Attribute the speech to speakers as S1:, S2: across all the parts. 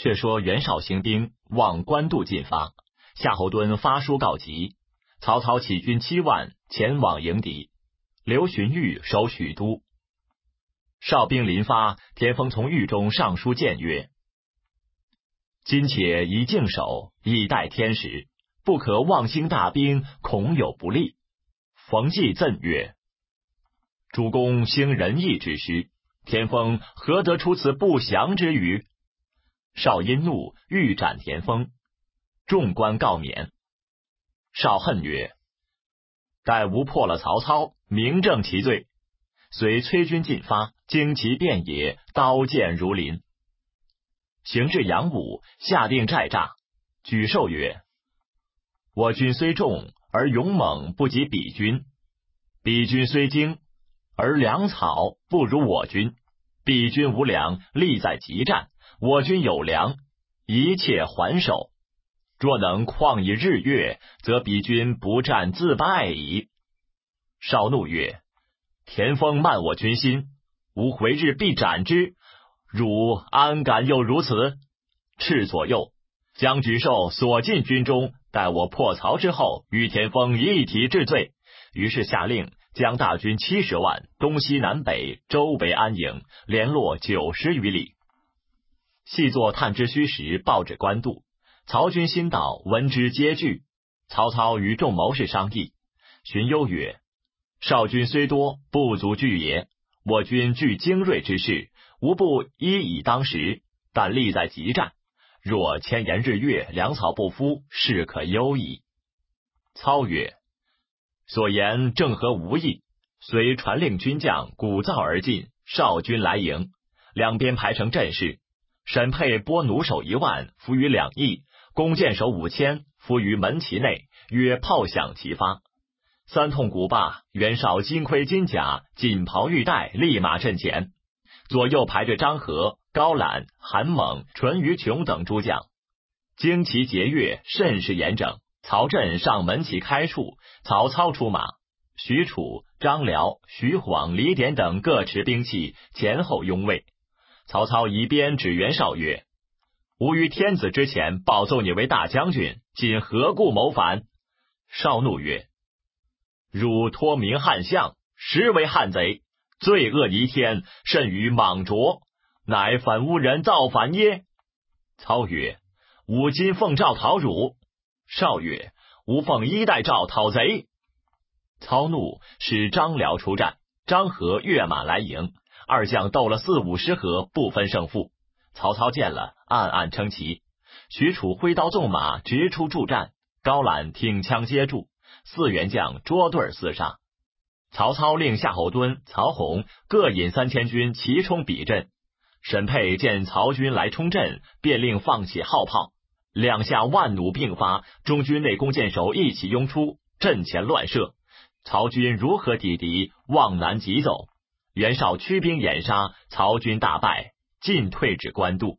S1: 却说袁绍兴兵往官渡进发，夏侯惇发书告急，曹操起军7万前往迎敌，刘荀彧守许都。哨兵临发，田丰从狱中上书谏曰：今且宜静守，以待天时，不可妄兴大兵，恐有不利。冯骥赠曰：主公兴仁义之师，田丰何得出此不祥之语？绍因怒，欲斩田丰，众官告免。绍恨曰：待吾破了曹操，明正其罪。遂催军进发，旌旗遍野，刀剑如林。行至阳武，下定寨栅，举寿曰：我军虽众，而勇猛不及彼军；彼军虽精，而粮草不如我军。彼军无粮，力在急战；我军有粮，一切还手。若能旷以日月，则彼军不战自败矣。绍怒曰：田丰慢我军心，吾回日必斩之，汝安敢又如此？斥左右，将举寿锁进军中，待我破曹之后，与田丰一体治罪。于是下令将大军70万东西南北周围安营，联络90余里。细作探知虚实，报至官渡。曹军新到，闻之皆惧。曹操与众谋士商议，荀攸曰：绍军虽多，不足惧也。我军具精锐之士，无不一以当时，但力在急战。若千言日月，粮草不敷，事可忧矣。操曰：所言正合吾意。遂传令军将鼓噪而进，绍军来迎，两边排成阵势。沈沛拨弩手1万，伏于两翼；弓箭手5000，伏于门旗内，约炮响齐发。三通鼓罢，袁绍金盔金甲，锦袍玉带，立马阵前。左右排着张合、高览、韩猛、淳于琼等诸将，旌旗节钺，甚是严整。曹阵上门旗开处，曹操出马，许褚、张辽、徐晃、李典等各持兵器，前后拥卫。曹操一边指袁绍曰：吾于天子之前报奏你为大将军，今何故谋反？绍怒曰：汝托名汉相，实为汉贼，罪恶弥天，甚于莽卓，乃反诬人造反耶？操曰：吾今奉诏讨汝。绍曰：吾奉衣带诏讨贼。操怒，使张辽出战，张合跃马来迎，二将斗了40-50合，不分胜负。曹操见了，暗暗称奇。许褚挥刀纵马，直出助战，高览挺枪接住，4员将捉对厮杀。曹操令夏侯惇、曹洪各引3000军齐冲彼阵。沈沛见曹军来冲阵，便令放起号炮，两下万弩并发，中军内弓箭手一起拥出，阵前乱射。曹军如何抵敌？望南急走。袁绍驱兵掩杀，曹军大败，进退至官渡。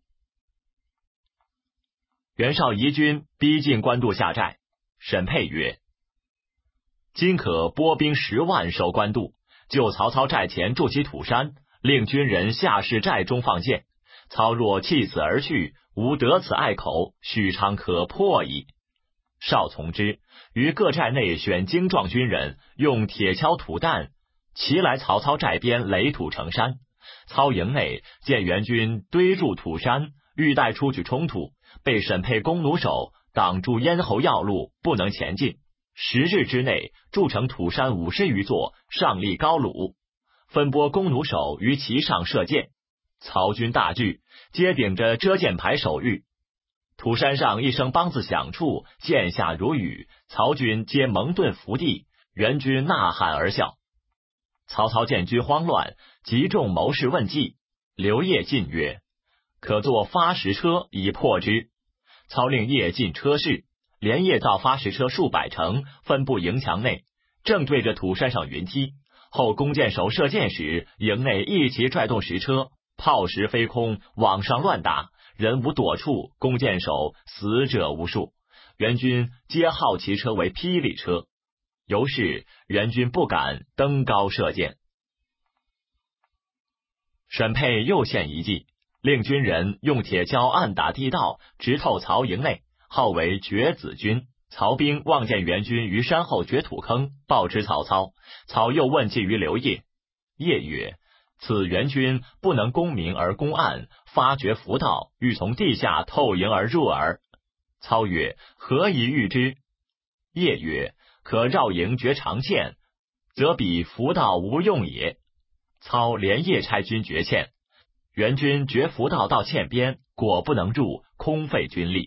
S1: 袁绍移军逼近官渡下寨。沈沛曰：今可拨兵10万守官渡，就曹操寨前筑起土山，令军人下士寨中放箭。操若弃此而去，吾得此隘口，许昌可破矣。绍从之，于各寨内选精壮军人，用铁锹土弹，齐来曹操寨边垒土成山。操营内见援军堆筑土山，欲待出去冲突，被沈沛弓弩手挡住咽喉要路，不能前进。10日之内筑成土山50余座，上立高弩，分拨弓弩手于其上射箭。曹军大惧，皆顶着遮箭牌守御。土山上一声梆子响处，箭下如雨，曹军皆蒙盾伏地，援军呐喊而笑。曹操见军慌乱，集众谋士问计。刘烨进曰：可作发石车以破之。操令夜进车室，连夜造发石车数百乘，分布营墙内，正对着土山上云梯。后弓箭手射箭时，营内一齐拽动石车，炮石飞空，往上乱打，人无躲处，弓箭手死者无数。援军皆号其车为霹雳车，由是援军不敢登高射箭。沈沛又献一计， 令军人用铁锹暗打地道，直透曹营内，号为掘子军。曹兵望见援军于山后掘土坑，报知曹操。操又问计于刘烨，烨曰：此援军不能攻明而攻暗，发掘伏道，欲从地下透营而入耳。操曰：何以御之？烨曰：可绕营掘长堑，则彼伏道无用也。操连夜差军掘堑，援军掘伏道到堑边，果不能入，空费军力。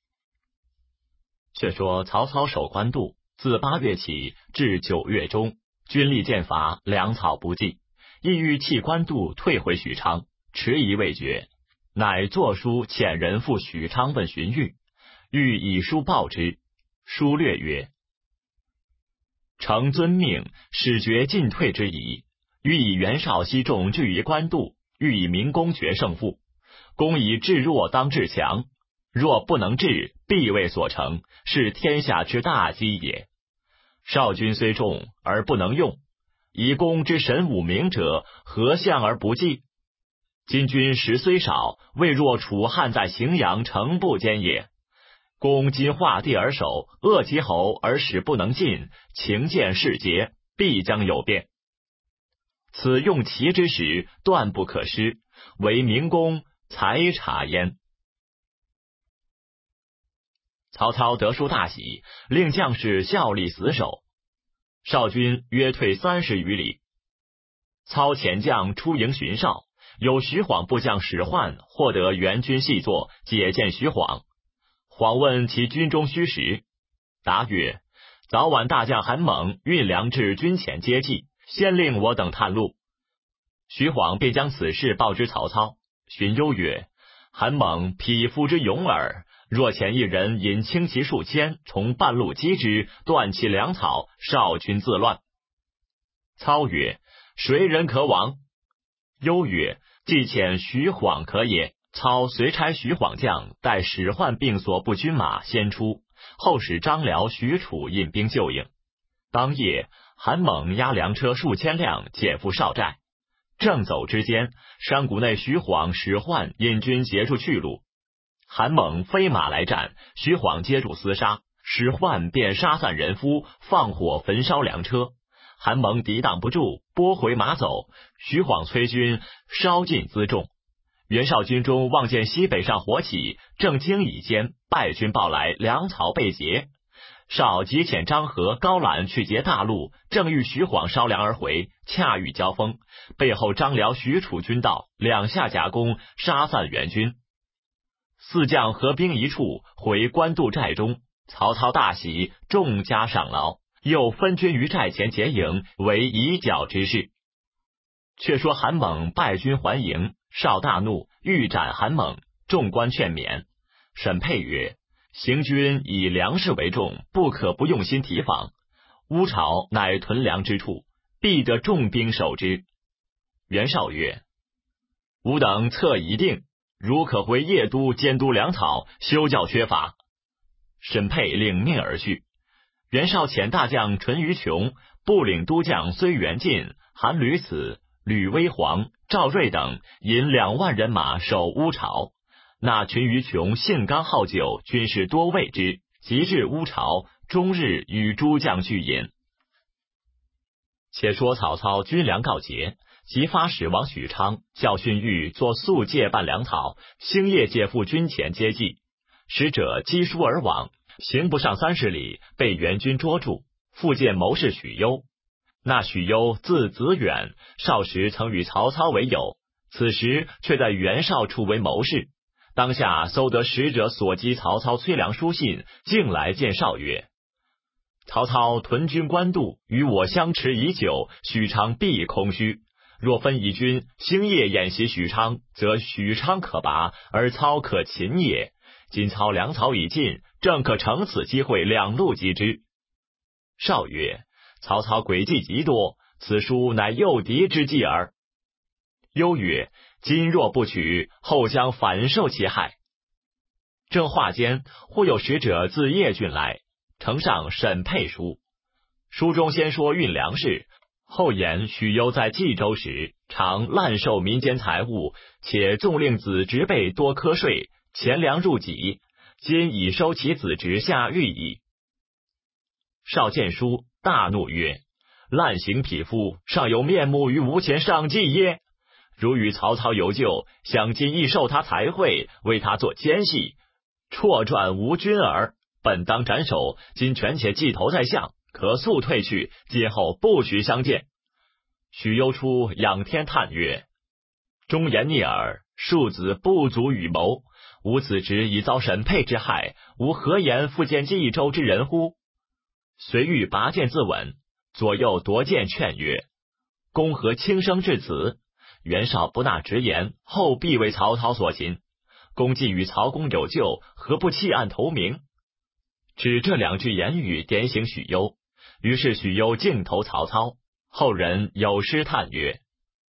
S1: 却说曹操守官渡，自8月起至9月中，军力渐乏，粮草不济，意欲弃官渡，退回许昌，迟疑未决，乃作书遣人赴许昌问荀彧，欲以书报之。书略曰：承遵命，始决进退之宜，欲以袁绍西众聚于官渡，欲以明公决胜负。公以智弱当智强，若不能治，必为所成，是天下之大机也。少军虽众而不能用，以公之神武明者，何相而不济？今军实虽少，未若楚汉在荥阳城部间也。公今画地而守，扼其喉而使不能进，情见事节，必将有变。此用其之时，断不可失，为明公才察焉。曹操得书大喜，令将士效力死守。少军约退30余里。操遣将出营巡哨，有徐晃部将史涣获得援军细作，解见徐晃。晃问其军中虚实，答曰：早晚大将韩猛运粮至军前接济，先令我等探路。徐晃便将此事报知曹操。荀攸曰：韩猛匹夫之勇耳，若遣一人引轻骑数千，从半路击之，断其粮草，少军自乱。操曰：谁人可往？攸曰：既遣徐晃可也。操遂差徐晃将带史涣并所部军马先出，后使张辽、许褚引兵救应。当夜，韩猛押粮车数千辆，减赴少寨。正走之间，山谷内徐晃、史涣引军截住去路。韩猛飞马来战，徐晃接住厮杀，史涣便杀散人夫，放火焚烧粮车。韩猛抵挡不住，拨回马走。徐晃催军烧尽辎重。袁绍军中望见西北上火起，正惊疑间，败军报来，粮草被劫。绍即遣张合、高览去截大路，正遇徐晃烧粮而回，恰遇交锋，背后张辽、许褚军到，两下夹攻，杀散援军。四将合兵一处，回官渡寨中。曹操大喜，重加赏劳，又分军于寨前结营，为以剿之事。却说韩猛败军还营，绍大怒，欲斩韩猛，众官劝勉。沈沛曰：行军以粮食为重，不可不用心提防。乌巢乃屯粮之处，必得重兵守之。袁绍曰：吾等策已定，如可回邺都监督粮草，休教缺乏。沈沛领命而去。袁绍遣大将淳于琼、部领都将睢元进、韩吕子、吕威煌、赵睿等引2万人马守乌巢。那淳于琼性刚好酒，军士多畏之，即至乌巢，终日与诸将聚饮。且说曹操军粮告捷，即发使往许昌，教训彧作速借办粮草，星夜解赴军前接济。使者击书而往，行不上30里，被援军捉住，复见谋士许攸。那许攸字子远，少时曾与曹操为友，此时却在袁绍处为谋士。当下搜得使者所击曹操催粮书信，径来见绍曰：曹操屯军官渡，与我相持已久，许昌必空虚。若分以军星夜演习许昌，则许昌可拔，而操可擒也。今操粮草已尽，正可乘此机会两路击之。绍曰：曹操诡计极多，此书乃诱敌之计耳。攸曰：今若不取，后将反受其害。正话间，忽有使者自邺郡来，呈上沈沛书。书中先说运粮事， 后言许攸在冀州时，常滥收民间财物，且纵令子侄辈多苛税，钱粮入己，今已收其子侄下狱矣。少见书，大怒曰：滥行匹夫，尚有面目于无钱上计耶？如与曹操有救，想今亦受他财贿，为他做奸细，辍传无君耳。本当斩首，今权且计头在相，可速退去，今后不许相见。许攸出仰天叹曰：忠言逆耳，庶子不足与谋。吾子侄已遭沈沛之害，吾何言复见冀州之人乎？遂欲拔剑自刎，左右夺剑劝曰：公何轻生至此？袁绍不纳直言，后必为曹操所擒。公既与曹公有救，何不弃暗投明？指这两句言语点醒许攸，于是许攸径投曹操。后人有诗叹曰：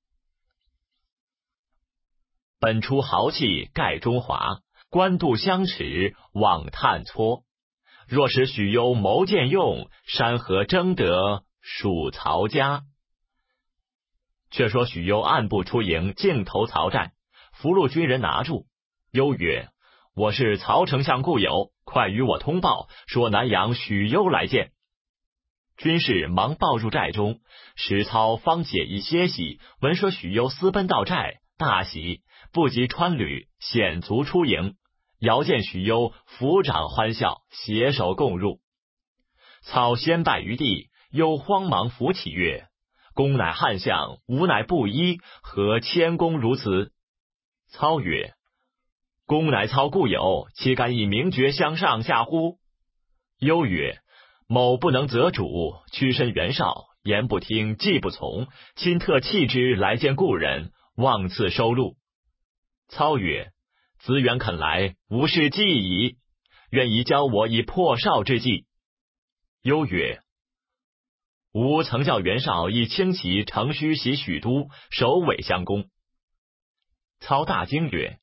S1: 本出豪气盖中华，官渡相持望探撮。若使许攸谋见用，山河争得属曹家。却说许攸暗部出营，径投曹寨，俘虏军人拿住。攸曰：我是曹丞相故友，快与我通报，说南阳许攸来见。军士忙报入寨中，时操方解衣歇息，闻说许攸私奔到寨，大喜，不及穿履，险足出营。遥见许攸，抚掌欢笑，携手共入。操先拜于地，忧慌忙扶起曰：公乃汉相，吾乃布衣，何谦恭如此？操曰：公乃操故友，岂敢以名爵相上下乎？攸曰：某不能择主，屈身袁绍，言不听，计不从，亲特弃之来见故人，望赐收录。操曰：子远肯来，吾事计矣，愿宜教我以破绍之计。攸曰：吾曾教袁绍以轻骑乘虚袭许都，首尾相攻。操大惊曰：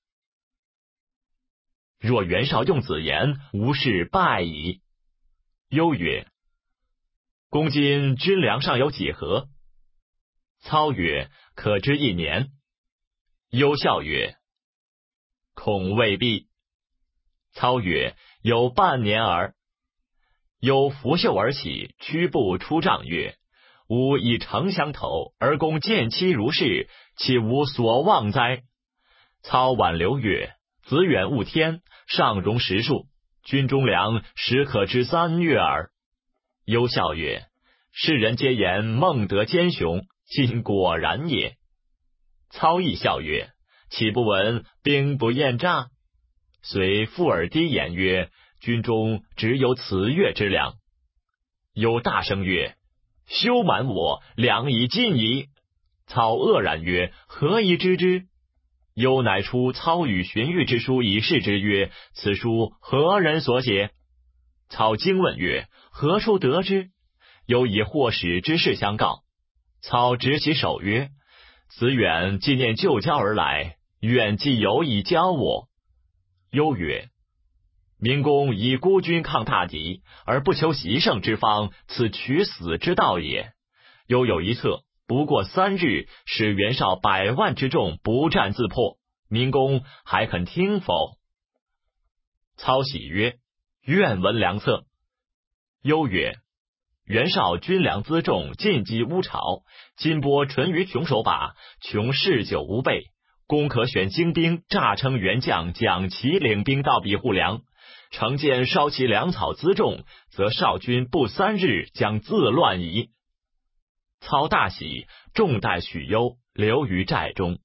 S1: 若袁绍用子言，吾事败矣。攸曰：公今军粮尚有几何？操曰：可知1年。攸笑曰：恐未必。操曰：有半年耳。攸拂袖而起，屈步出帐曰：吾以诚相投，而公见妻如是，岂无所望哉？操挽留曰：子远勿天，上容实数，军中粮实可知3月耳。攸笑曰：世人皆言孟德奸雄，今果然也。操亦笑曰：岂不闻兵不厌诈？遂附耳低言曰：军中只有此月之粮。攸大声曰：休瞒我，粮已尽矣。操愕然曰：何以知之？攸乃出操与荀彧之书以示之曰：此书何人所写？操惊问曰：何处得之？攸以祸始之事相告。操执其手曰：子远纪念旧交而来，愿既有以教我。攸曰：明公以孤军抗大敌，而不求习胜之方，此取死之道也。攸有一策，不过3日，使袁绍100万之众不战自破，明公还肯听否？操喜曰：愿闻良策。攸曰：袁绍军粮辎重，进击乌巢，金波淳于穷手把，穷嗜酒无备。公可选精兵，诈称袁将蒋齐领兵到彼护粮，乘见烧其粮草辎重，则绍军不3日将自乱矣。操大喜，重待许攸，留于寨中。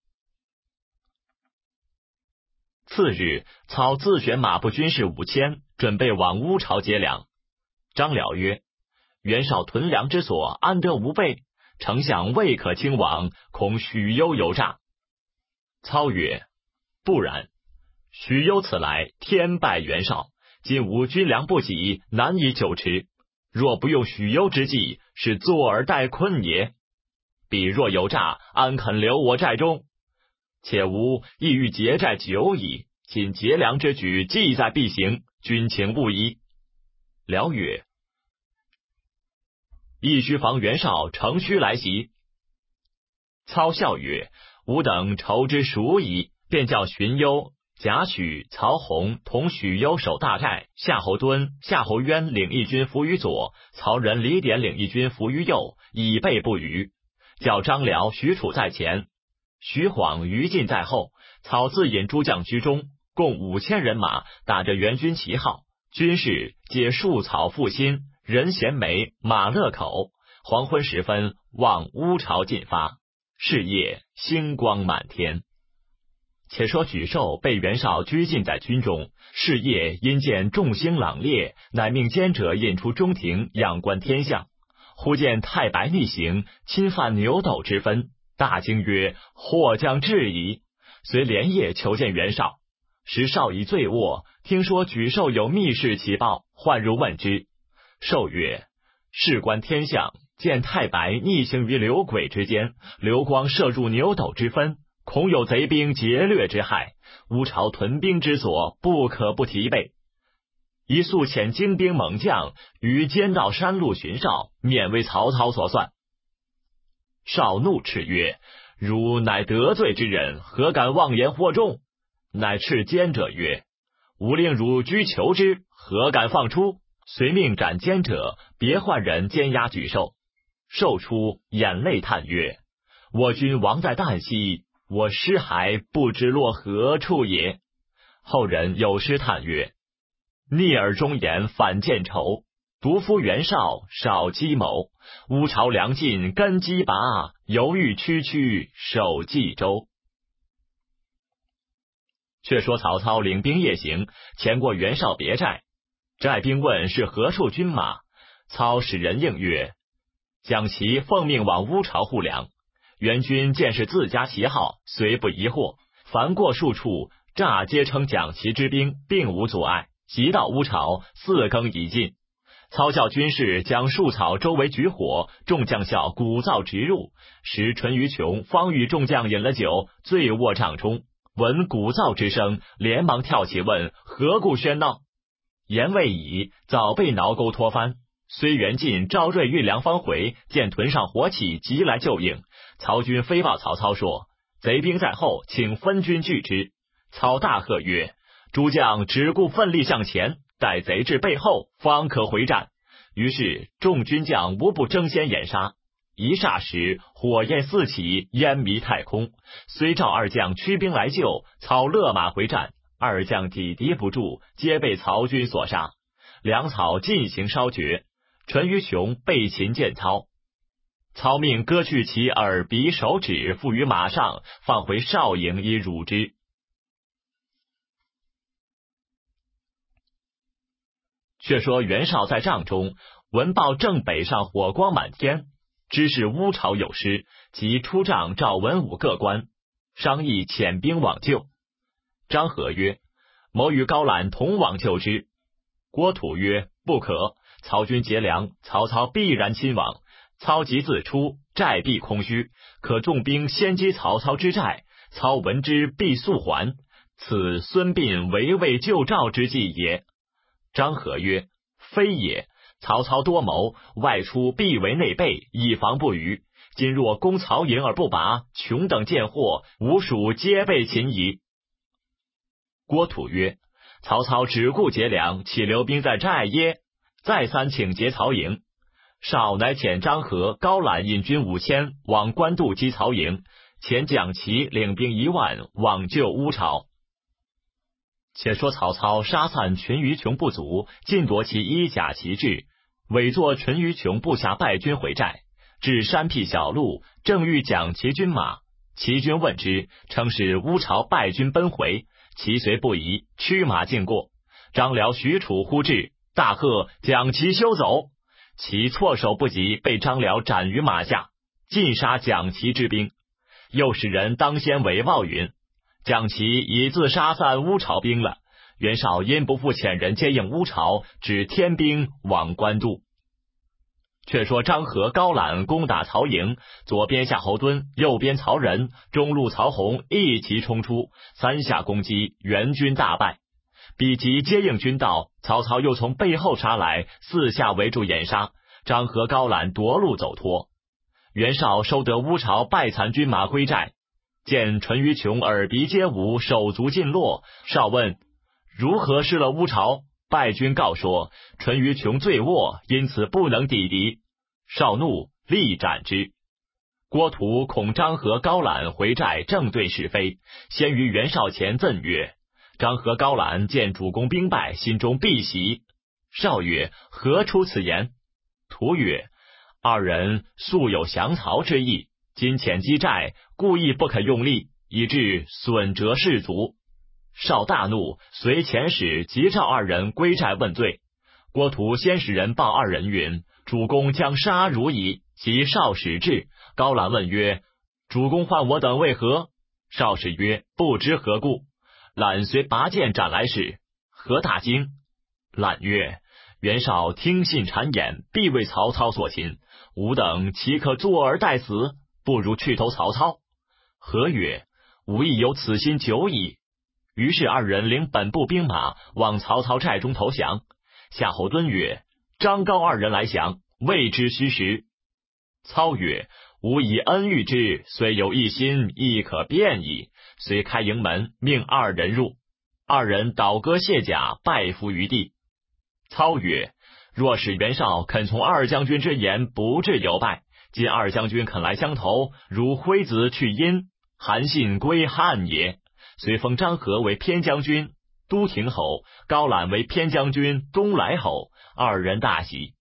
S1: 次日，操自选马步军士5000，准备往乌巢接粮。张辽曰：袁绍屯粮之所，安得无备？丞相未可轻往，恐许攸有诈。操曰：不然，许攸此来，天败袁绍，今吾军粮不给，难以久持。若不用许攸之计，是坐而待困也。彼若有诈，安肯留我寨中？且吾意欲劫寨久矣，今劫粮之举，计在必行，军情勿疑。辽曰： 亦须防袁绍乘虚来袭。操笑曰：吾等筹之熟矣，便叫荀攸、贾诩、曹洪同许攸守大寨，夏侯惇、夏侯渊领一军伏于左，曹仁、李典领一军伏于右，以备不虞。叫张辽、许褚在前，徐晃、于禁在后，操自引诸将居中，共5000人马，打着援军旗号，军士皆树草复新，人衔枚，马勒口。黄昏时分，望乌巢进发，是夜星光满天。且说沮授被袁绍拘禁在军中，是夜因见众星朗烈，乃命监者引出中庭，仰观天象。忽见太白逆行，侵犯牛斗之分，大惊曰：祸将至矣！遂连夜求见袁绍。时绍已醉卧，听说沮授有密事启报，唤入问之。授曰：事观天象，见太白逆行于流轨之间，流光射入牛斗之分，恐有贼兵劫掠之害，乌巢屯兵之所，不可不提备。宜速遣精兵猛将于间道山路寻绍，免为曹操所算。绍怒斥曰：汝乃得罪之人，何敢妄言惑众？乃斥奸者曰：吾令汝拘囚之，何敢放出？遂命斩奸者，别换人监押沮授。授出，眼泪叹曰：我军亡在旦夕，我尸骸不知落何处也。后人有诗叹曰：逆耳忠言反见仇，独夫袁绍少计谋。乌巢粮尽根基拔，犹豫区区守冀州。却说曹操领兵夜行，前过袁绍别寨，寨兵问是何处军马，操使人应曰：蒋齐奉命往乌巢护粮。袁军见是自家旗号，虽不疑惑，凡过数处，诈皆称蒋齐之兵，并无阻碍。即到乌巢，4更已尽。操教军士将树草周围举火，众将校鼓噪直入。时淳于琼方与众将饮了酒，醉卧帐中，闻鼓噪之声，连忙跳起问何故喧闹。言未已，早被挠钩拖翻。虽袁进、赵睿运粮方回，见屯上火起，急来救应。曹军飞报曹操说：贼兵在后，请分军拒之。操大喝曰：诸将只顾奋力向前，待贼至背后，方可回战。于是众军将无不争先掩杀。一霎时，火焰四起，烟迷太空。虽赵二将驱兵来救，操勒马回战，二将抵敌不住，皆被曹军所杀。粮草尽行烧绝。淳于琼被擒见操，操命割去其耳鼻手指，附于马上，放回少营以辱之。却说袁绍在帐中，闻报正北上火光满天，知是乌巢有失，即出帐召文武各官，商议遣兵往救。张合曰：谋与高览同往救之。郭土曰：不可，曹军劫粮，曹操必然亲往。操即自出，寨必空虚，可众兵先击曹操之寨，操闻之必速还，此孙膑围魏救赵之计也。张合曰：非也，曹操多谋，外出必为内备，以防不虞。今若攻曹营而不拔，穷等见祸，吾属皆被擒矣。郭土曰：曹操只顾劫粮，岂留兵在寨耶？再三请劫曹营。绍乃遣张合、高览引军5000往官渡击曹营，遣蒋齐领兵1万往救乌巢。且说曹操杀散淳于琼部族，尽夺其衣甲旗帜，委作淳于琼部下败军回寨，至山僻小路，正遇蒋齐军马。齐军问之，称是乌巢败军奔回，其随不疑，驱马径过。张辽、许褚呼至，大喝蒋齐休走。其措手不及，被张辽斩于马下，尽杀蒋齐之兵。又使人当先伪报云：蒋齐已自杀散乌巢兵了。袁绍因不复遣人接应乌巢，只添兵往官渡。却说张合、高览攻打曹营，左边夏侯惇，右边曹仁，中路曹洪一齐冲出，3下攻击，援军大败。彼及接应军到，曹操又从背后杀来，4下围住掩杀， 张合、高览夺路走脱。袁绍收得乌巢败残军马归寨，见淳于琼耳鼻皆无，手足尽落。绍问如何失了乌巢，败军告说淳于琼醉卧，因此不能抵敌。绍怒，力斩之。郭图恐张合、高览回寨正对是非，先于袁绍前赠曰：张合、高览见主公兵败，心中必喜。绍曰：何出此言？图曰：二人素有降曹之意，今遣击寨，故意不可用力，以致损折士卒。绍大怒，随遣使急召二人归寨问罪。郭图先使人报二人云：主公将杀汝矣。即绍使至，高览问曰：主公唤我等为何？绍使曰：不知何故。览遂拔剑斩来使。何大惊。览曰：袁绍听信谗言，必为曹操所擒，吾等岂可坐而待死？不如去投曹操。何曰：吾亦有此心久矣。于是二人领本部兵马往曹操寨中投降。夏侯惇曰：张高二人来降，未知虚实。操曰：吾以恩遇之，虽有一心，亦可变矣。遂开营门，命二人入。二人倒戈卸甲，拜伏于地。操曰：若是袁绍肯从二将军之言，不至有败。今二将军肯来相投，如挥子去阴，韩信归汉也。遂封张合为偏将军、都亭侯，高览为偏将军、东莱侯，二人大喜。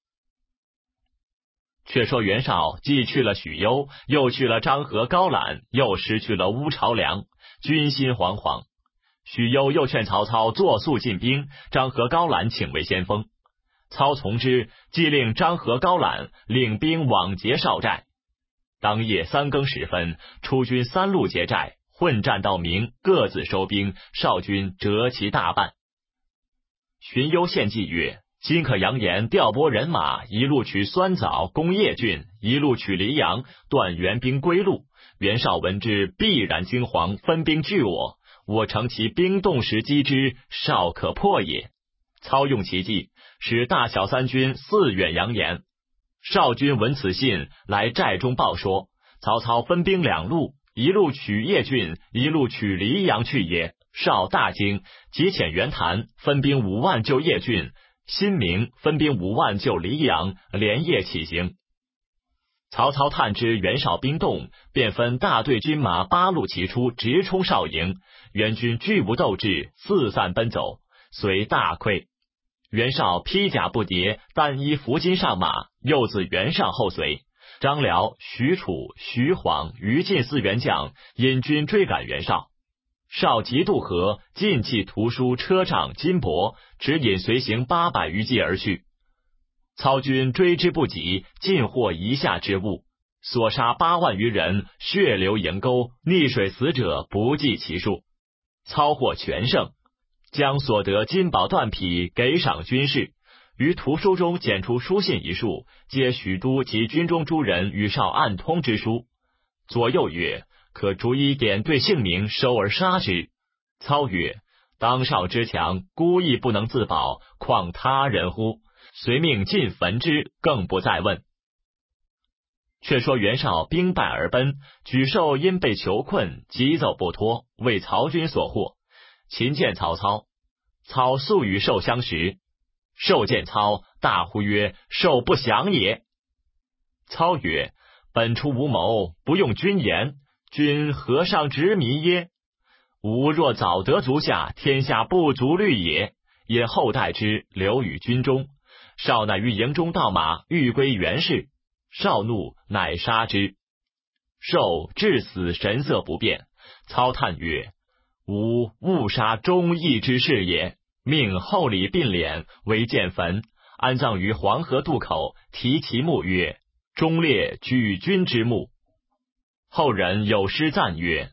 S1: 却说袁绍既去了许攸，又去了张合、高览，又失去了乌巢梁，军心惶惶。许攸又劝曹操作速进兵，张合、高览请为先锋。操从之，即令张合、高览领兵往劫绍寨。当夜3更时分，出军3路劫寨，混战到明，各自收兵，绍军折其大半。荀攸献计曰：今可扬言调拨人马，一路取酸枣、攻邺郡，一路取黎阳，断援兵归路。袁绍闻之，必然惊惶，分兵拒我。我乘其兵动时击之，绍可破也。操用其计，使大小3军4远扬言。绍军闻此信，来寨中报说，曹操分兵2路，一路取邺郡，一路取黎阳去也。绍大惊，即遣袁谭分兵5万救邺郡，辛明分兵5万救黎阳，连夜起行。曹操探知袁绍兵动，便分大队军马8路齐出，直冲绍营。袁军拒不斗志，四散奔走，遂大溃。袁绍披甲不迭，单衣拂巾上马，又自袁绍后随。张辽、许褚、徐晃、于禁4员将引军追赶袁绍。绍急渡河，尽弃图书、车仗、金帛，只引随行800余骑而去。操军追之不及，尽获夷下之物，所杀8万余人，血流营沟，溺水死者不计其数。操获全胜，将所得金宝缎匹给赏军士。于图书中检出书信一数，皆许都及军中诸人与绍暗通之书。左右曰：可逐一点对姓名，收而杀之。操曰：当绍之强，孤亦不能自保，况他人乎？遂命尽焚之，更不再问。却说袁绍兵败而奔，沮授因被囚困，急走不脱，为曹军所获。擒见曹操，操素与授相识。授见操，大呼曰：授不降也。操曰：本初无谋，不用君言，君何上执迷耶？吾若早得足下，天下不足虑也。因后代之，留于军中。绍乃于营中盗马，欲归袁氏。绍怒，乃杀之。授至死神色不变。操叹曰：吾误杀忠义之士也。命厚礼并敛，为建坟，安葬于黄河渡口，题其墓曰：忠烈举军之墓。后人有诗赞曰：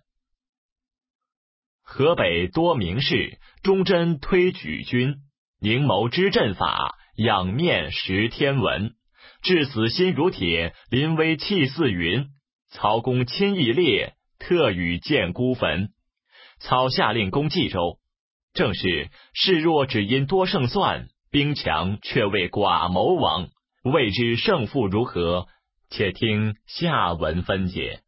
S1: 河北多名士，忠贞推举军。凝眸知阵法，仰面识天文。至死心如铁，临危气似云。曹公亲义烈，特与建孤坟。操下令攻冀州。正是士弱只因多胜算，兵强却为寡谋亡。 未知胜负如何，且听下文分解。